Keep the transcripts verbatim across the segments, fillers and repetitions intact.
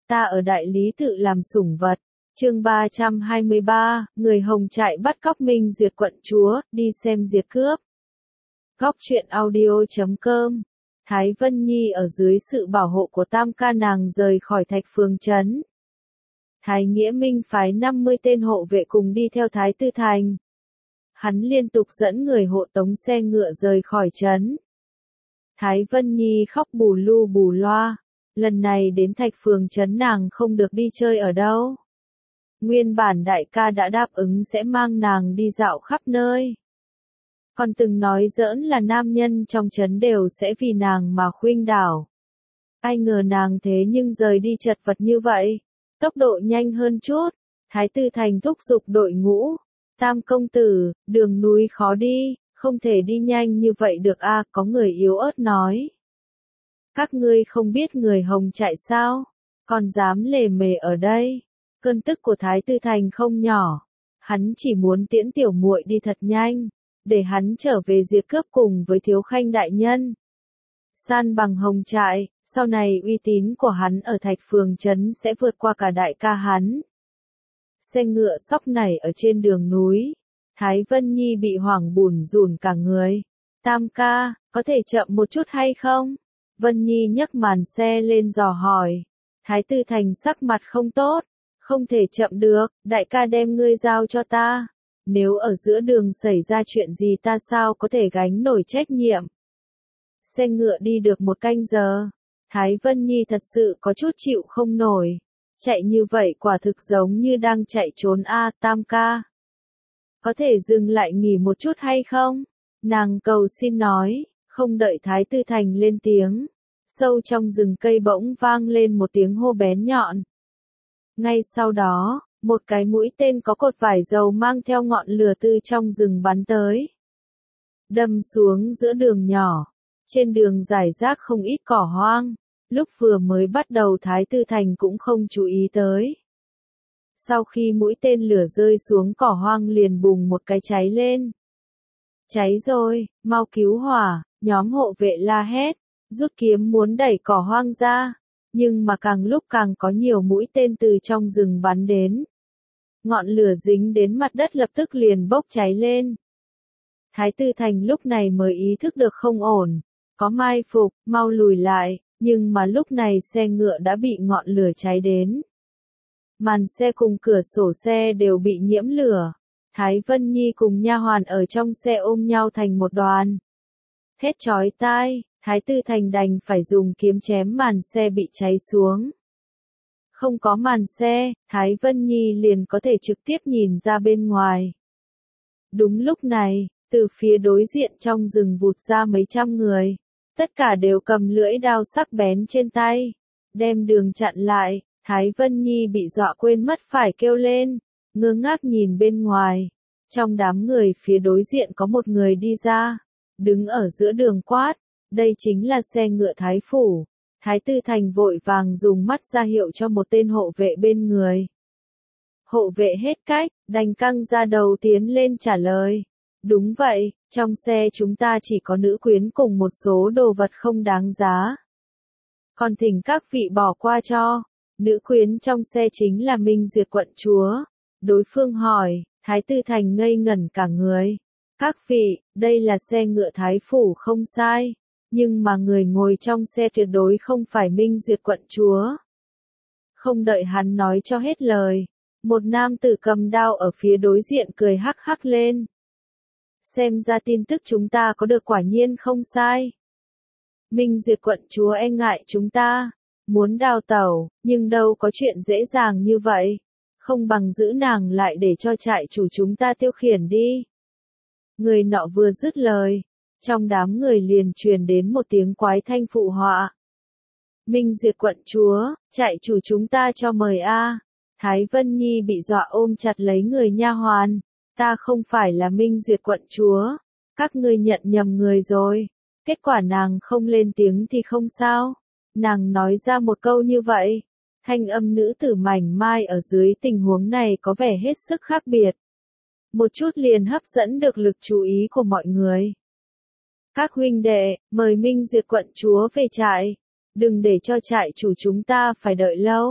ta ở đại lý tự làm sủng vật. Chương ba trăm hai mươi ba, người Hồng Trại bắt cóc Minh Duyệt quận chúa, đi xem diệt cướp. Góc truyện audio chấm com. Thái Vân Nhi ở dưới sự bảo hộ của Tam ca nàng rời khỏi Thạch Phường trấn. Thái Nghĩa Minh phái năm mươi tên hộ vệ cùng đi theo Thái Tư Thành. Hắn liên tục dẫn người hộ tống xe ngựa rời khỏi trấn. Thái Vân Nhi khóc bù lu bù loa, lần này đến Thạch Phường trấn nàng không được đi chơi ở đâu. Nguyên bản đại ca đã đáp ứng sẽ mang nàng đi dạo khắp nơi. Còn từng nói giỡn là nam nhân trong trấn đều sẽ vì nàng mà khuynh đảo. Ai ngờ nàng thế nhưng rời đi chật vật như vậy. Tốc độ nhanh hơn chút, Thái Tư Thành thúc giục đội ngũ. Tam công tử, đường núi khó đi, không thể đi nhanh như vậy được a, có người yếu ớt nói. Các ngươi không biết người Hồng Trại sao, còn dám lề mề ở đây. Cơn tức của Thái Tư Thành không nhỏ, hắn chỉ muốn tiễn tiểu muội đi thật nhanh, để hắn trở về diệt cướp cùng với Thiếu Khanh đại nhân. San bằng Hồng Trại, sau này uy tín của hắn ở Thạch Phường trấn sẽ vượt qua cả đại ca hắn. Xe ngựa sóc nảy ở trên đường núi, Thái Vân Nhi bị hoảng bủn rủn cả người. Tam ca, có thể chậm một chút hay không? Vân Nhi nhấc màn xe lên dò hỏi. Thái Tư Thành sắc mặt không tốt, không thể chậm được, đại ca đem ngươi giao cho ta. Nếu ở giữa đường xảy ra chuyện gì ta sao có thể gánh nổi trách nhiệm. Xe ngựa đi được một canh giờ, Thái Vân Nhi thật sự có chút chịu không nổi. Chạy như vậy quả thực giống như đang chạy trốn a, Tam ca. Có thể dừng lại nghỉ một chút hay không? Nàng cầu xin nói, không đợi Thái Tư Thành lên tiếng. Sâu trong rừng cây bỗng vang lên một tiếng hô bén nhọn. Ngay sau đó, một cái mũi tên có cột vải dầu mang theo ngọn lửa từ trong rừng bắn tới. Đâm xuống giữa đường nhỏ, trên đường rải rác không ít cỏ hoang, lúc vừa mới bắt đầu Thái Tư Thành cũng không chú ý tới. Sau khi mũi tên lửa rơi xuống cỏ hoang liền bùng một cái cháy lên. Cháy rồi, mau cứu hỏa, nhóm hộ vệ la hét, rút kiếm muốn đẩy cỏ hoang ra. Nhưng mà càng lúc càng có nhiều mũi tên từ trong rừng bắn đến. Ngọn lửa dính đến mặt đất lập tức liền bốc cháy lên. Thái Tư Thành lúc này mới ý thức được không ổn. Có mai phục, mau lùi lại, nhưng mà lúc này xe ngựa đã bị ngọn lửa cháy đến. Màn xe cùng cửa sổ xe đều bị nhiễm lửa. Thái Vân Nhi cùng nha hoàn ở trong xe ôm nhau thành một đoàn. Thét chói tai. Thái Tư Thành đành phải dùng kiếm chém màn xe bị cháy xuống. Không có màn xe, Thái Vân Nhi liền có thể trực tiếp nhìn ra bên ngoài. Đúng lúc này, từ phía đối diện trong rừng vụt ra mấy trăm người. Tất cả đều cầm lưỡi đao sắc bén trên tay. Đem đường chặn lại, Thái Vân Nhi bị dọa quên mất phải kêu lên. Ngơ ngác nhìn bên ngoài. Trong đám người phía đối diện có một người đi ra. Đứng ở giữa đường quát. Đây chính là xe ngựa Thái Phủ. Thái Tư Thành vội vàng dùng mắt ra hiệu cho một tên hộ vệ bên người. Hộ vệ hết cách, đành căng ra đầu tiến lên trả lời. Đúng vậy, trong xe chúng ta chỉ có nữ quyến cùng một số đồ vật không đáng giá. Còn thỉnh các vị bỏ qua cho. Nữ quyến trong xe chính là Minh Duyệt quận chúa. Đối phương hỏi, Thái Tư Thành ngây ngẩn cả người. Các vị, đây là xe ngựa Thái Phủ không sai. Nhưng mà người ngồi trong xe tuyệt đối không phải Minh Duyệt quận chúa. Không đợi hắn nói cho hết lời, một nam tử cầm đao ở phía đối diện cười hắc hắc lên. Xem ra tin tức chúng ta có được quả nhiên không sai. Minh Duyệt quận chúa e ngại chúng ta, muốn đào tẩu, nhưng đâu có chuyện dễ dàng như vậy. Không bằng giữ nàng lại để cho trại chủ chúng ta tiêu khiển đi. Người nọ vừa dứt lời. Trong đám người liền truyền đến một tiếng quái thanh phụ họa. Minh Duyệt quận chúa, trại chủ chúng ta cho mời a. Thái Vân Nhi bị dọa ôm chặt lấy người nha hoàn. Ta không phải là Minh Duyệt quận chúa. Các ngươi nhận nhầm người rồi. Kết quả nàng không lên tiếng thì không sao. Nàng nói ra một câu như vậy. Thanh âm nữ tử mảnh mai ở dưới tình huống này có vẻ hết sức khác biệt. Một chút liền hấp dẫn được lực chú ý của mọi người. Các huynh đệ, mời Minh Duyệt quận chúa về trại. Đừng để cho trại chủ chúng ta phải đợi lâu.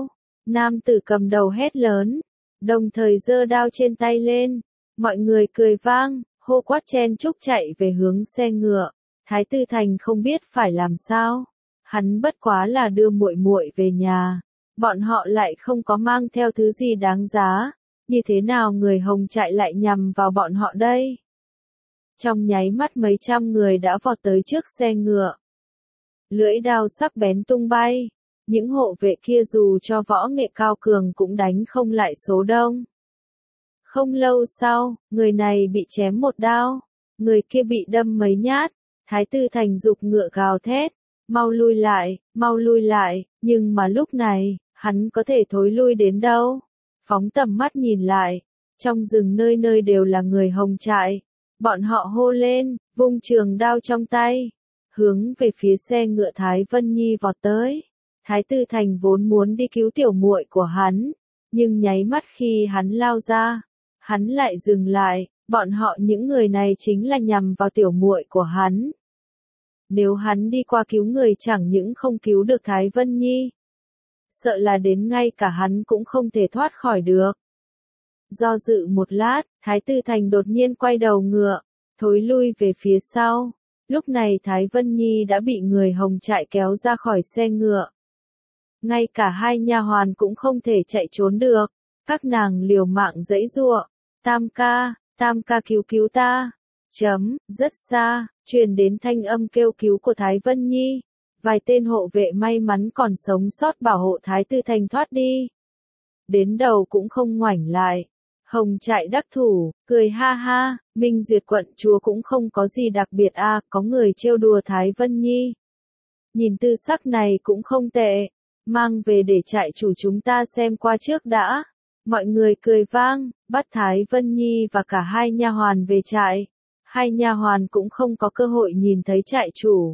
Nam tử cầm đầu hét lớn, đồng thời giơ đao trên tay lên. Mọi người cười vang, hô quát chen chúc chạy về hướng xe ngựa. Thái Tư Thành không biết phải làm sao. Hắn bất quá là đưa muội muội về nhà. Bọn họ lại không có mang theo thứ gì đáng giá. Như thế nào người Hồng Trại lại nhằm vào bọn họ đây? Trong nháy mắt mấy trăm người đã vọt tới trước xe ngựa. Lưỡi đao sắc bén tung bay. Những hộ vệ kia dù cho võ nghệ cao cường cũng đánh không lại số đông. Không lâu sau, người này bị chém một đao. Người kia bị đâm mấy nhát. Thái Tư Thành giục ngựa gào thét. Mau lui lại, mau lui lại. Nhưng mà lúc này, hắn có thể thối lui đến đâu? Phóng tầm mắt nhìn lại. Trong rừng nơi nơi đều là người Hồng Trại. Bọn họ hô lên, vung trường đao trong tay. Hướng về phía xe ngựa Thái Vân Nhi vọt tới. Thái Tư Thành vốn muốn đi cứu tiểu muội của hắn. Nhưng nháy mắt khi hắn lao ra. Hắn lại dừng lại. Bọn họ những người này chính là nhằm vào tiểu muội của hắn. Nếu hắn đi qua cứu người chẳng những không cứu được Thái Vân Nhi. Sợ là đến ngay cả hắn cũng không thể thoát khỏi được. Do dự một lát, Thái Tư Thành đột nhiên quay đầu ngựa, thối lui về phía sau. Lúc này Thái Vân Nhi đã bị người Hồng Trại kéo ra khỏi xe ngựa. Ngay cả hai nha hoàn cũng không thể chạy trốn được. Các nàng liều mạng giãy giụa. Tam ca, tam ca cứu cứu ta. Chấm, rất xa, truyền đến thanh âm kêu cứu của Thái Vân Nhi. Vài tên hộ vệ may mắn còn sống sót bảo hộ Thái Tư Thành thoát đi. Đến đầu cũng không ngoảnh lại. Hồng Trại đắc thủ, cười ha ha, Minh Duyệt quận chúa cũng không có gì đặc biệt a, à, có người trêu đùa Thái Vân Nhi. Nhìn tư sắc này cũng không tệ, mang về để trại chủ chúng ta xem qua trước đã. Mọi người cười vang, bắt Thái Vân Nhi và cả hai nha hoàn về trại. Hai nha hoàn cũng không có cơ hội nhìn thấy trại chủ.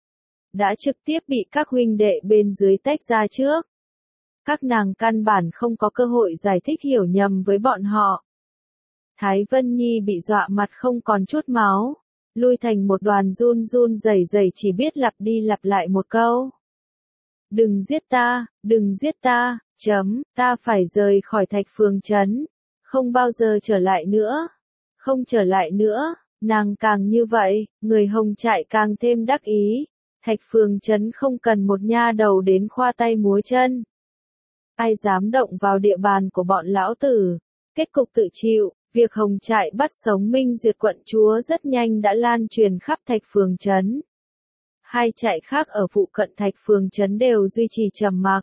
Đã trực tiếp bị các huynh đệ bên dưới tách ra trước. Các nàng căn bản không có cơ hội giải thích hiểu nhầm với bọn họ. Thái Vân Nhi bị dọa mặt không còn chút máu, lui thành một đoàn run run rẩy rẩy chỉ biết lặp đi lặp lại một câu. Đừng giết ta, đừng giết ta, chấm, ta phải rời khỏi Thạch Phường Trấn, không bao giờ trở lại nữa, không trở lại nữa, nàng càng như vậy, người Hồng Trại càng thêm đắc ý, Thạch Phường Trấn không cần một nha đầu đến khoa tay múa chân. Ai dám động vào địa bàn của bọn lão tử, kết cục tự chịu. Việc Hồng Trại bắt sống Minh Duyệt quận chúa rất nhanh đã lan truyền khắp Thạch Phường Trấn. Hai trại khác ở phụ cận Thạch Phường Trấn đều duy trì trầm mặc.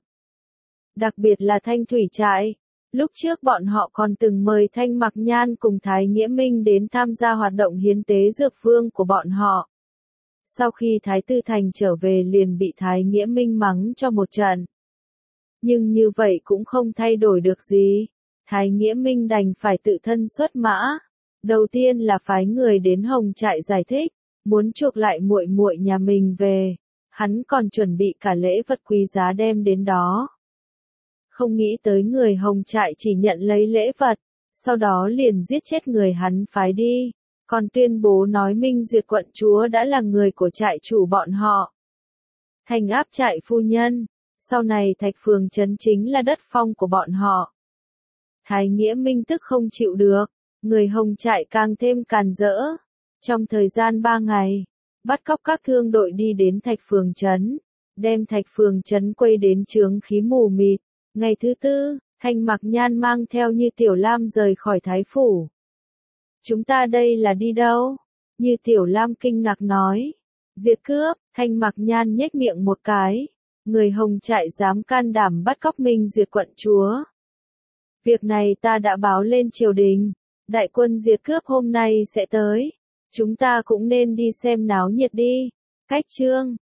Đặc biệt là Thanh Thủy trại. Lúc trước bọn họ còn từng mời Thanh Mặc Nhan cùng Thái Nghĩa Minh đến tham gia hoạt động hiến tế dược vương của bọn họ. Sau khi Thái Tư Thành trở về liền bị Thái Nghĩa Minh mắng cho một trận. Nhưng như vậy cũng không thay đổi được gì. Thái Nghĩa Minh đành phải tự thân xuất mã. Đầu tiên là phái người đến Hồng Trại giải thích, muốn chuộc lại muội muội nhà mình về. Hắn còn chuẩn bị cả lễ vật quý giá đem đến đó. Không nghĩ tới người Hồng Trại chỉ nhận lấy lễ vật, sau đó liền giết chết người hắn phái đi. Còn tuyên bố nói Minh Duyệt quận chúa đã là người của trại chủ bọn họ. Thành áp trại phu nhân, sau này Thạch Phường Trấn chính là đất phong của bọn họ. Thái Nghĩa Minh tức không chịu được, người Hồng Trại càng thêm càn rỡ. Trong thời gian ba ngày, bắt cóc các thương đội đi đến Thạch Phường Trấn, đem Thạch Phường Trấn quây đến chướng khí mù mịt. Ngày thứ tư, Thanh Mặc Nhan mang theo Như Tiểu Lam rời khỏi Thái Phủ. Chúng ta đây là đi đâu? Như Tiểu Lam kinh ngạc nói. Diệt cướp, Thanh Mặc Nhan nhếch miệng một cái. Người Hồng Trại dám can đảm bắt cóc Minh Duyệt quận chúa. Việc này ta đã báo lên triều đình, đại quân diệt cướp hôm nay sẽ tới, chúng ta cũng nên đi xem náo nhiệt đi. Cách chương